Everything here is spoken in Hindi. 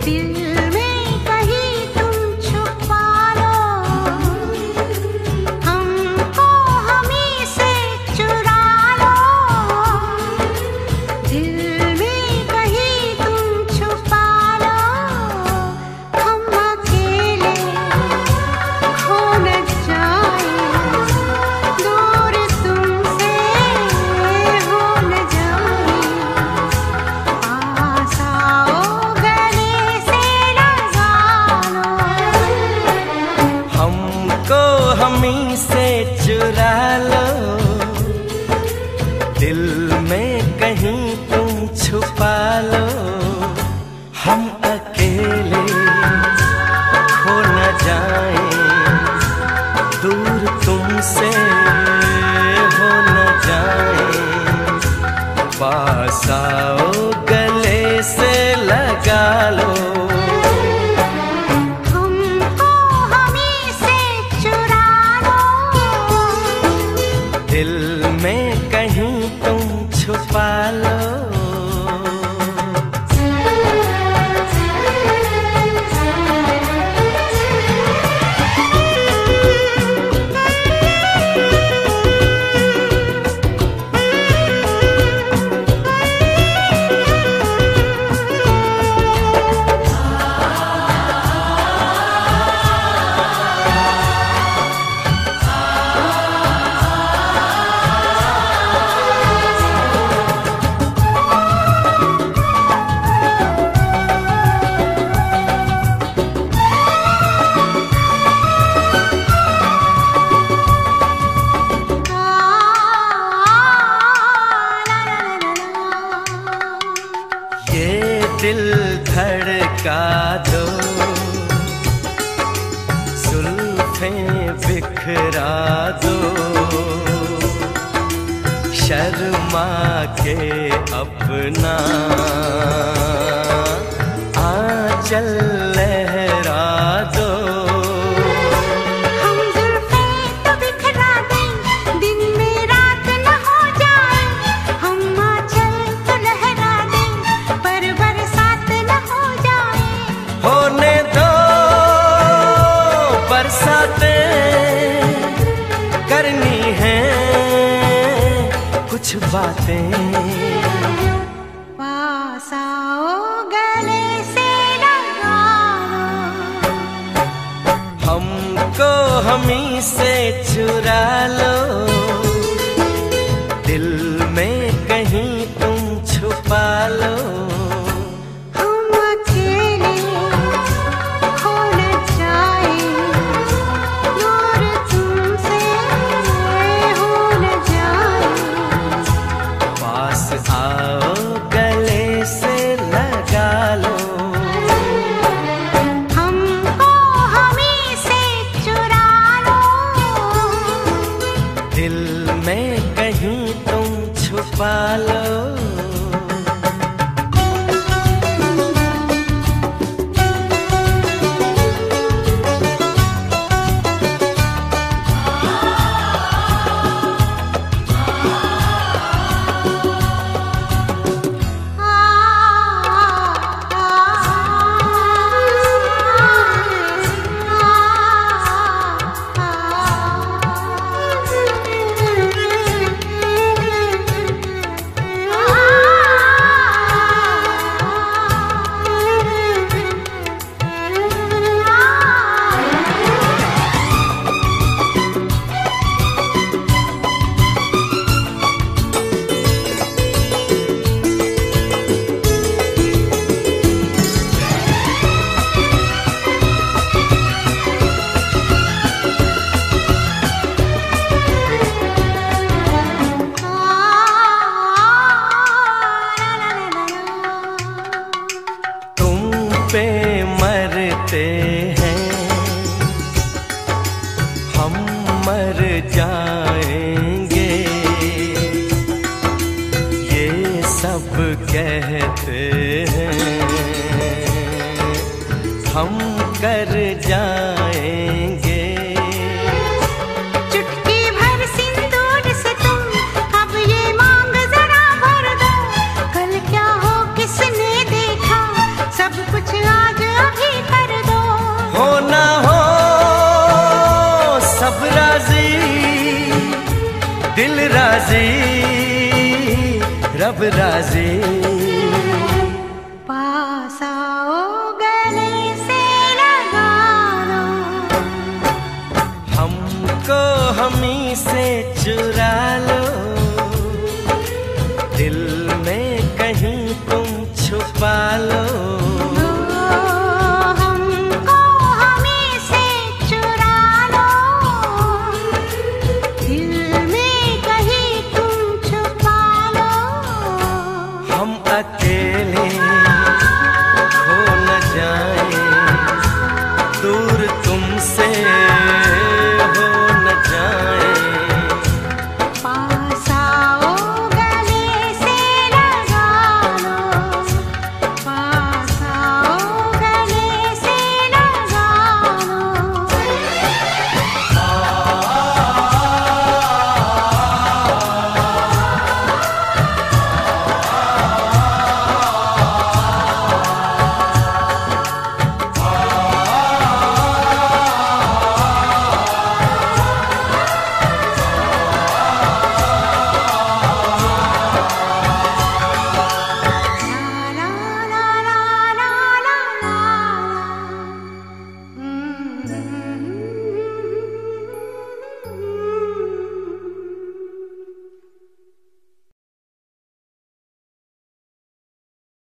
हमी से चुरा लो, दिल में कहीं तुम छुपा लो। हम अकेले खो न जाएं, दूर तुमसे हो न जाएं। पास आओ, गले से लगा लो। दिल में कहीं तुम छुपा लो। दिल धड़का दो, जुल्फे बिखरा दो। शर्मा के अपना आंचल लहरा दो। करनी है कुछ बातें, पास आओ, गले से लगा लो। हमको हमी से चुरा लो, दिल में कहीं तुम छुपा लो। आओ, गले से लगा लो। हमको हमी से चुरा लो, दिल में कहीं तुम छुपा लो। पे मरते हैं हम, मर जाएंगे ये सब कहते हैं। हम कर जाएंगे चुटकी भर सिंदूर से तुम अब ये मांग जरा भर दो। कल क्या हो किसने देखा, सब कुछ आज राजी। पास आओ गले से लगा लो, हमको हमी से चुरा लो, दिल में कहीं तुम छुपा लो। हमको हमी से चुरा लो, दिल में कहीं तुम छुपा लो। हम अकेले खो न जाए, दूर तुमसे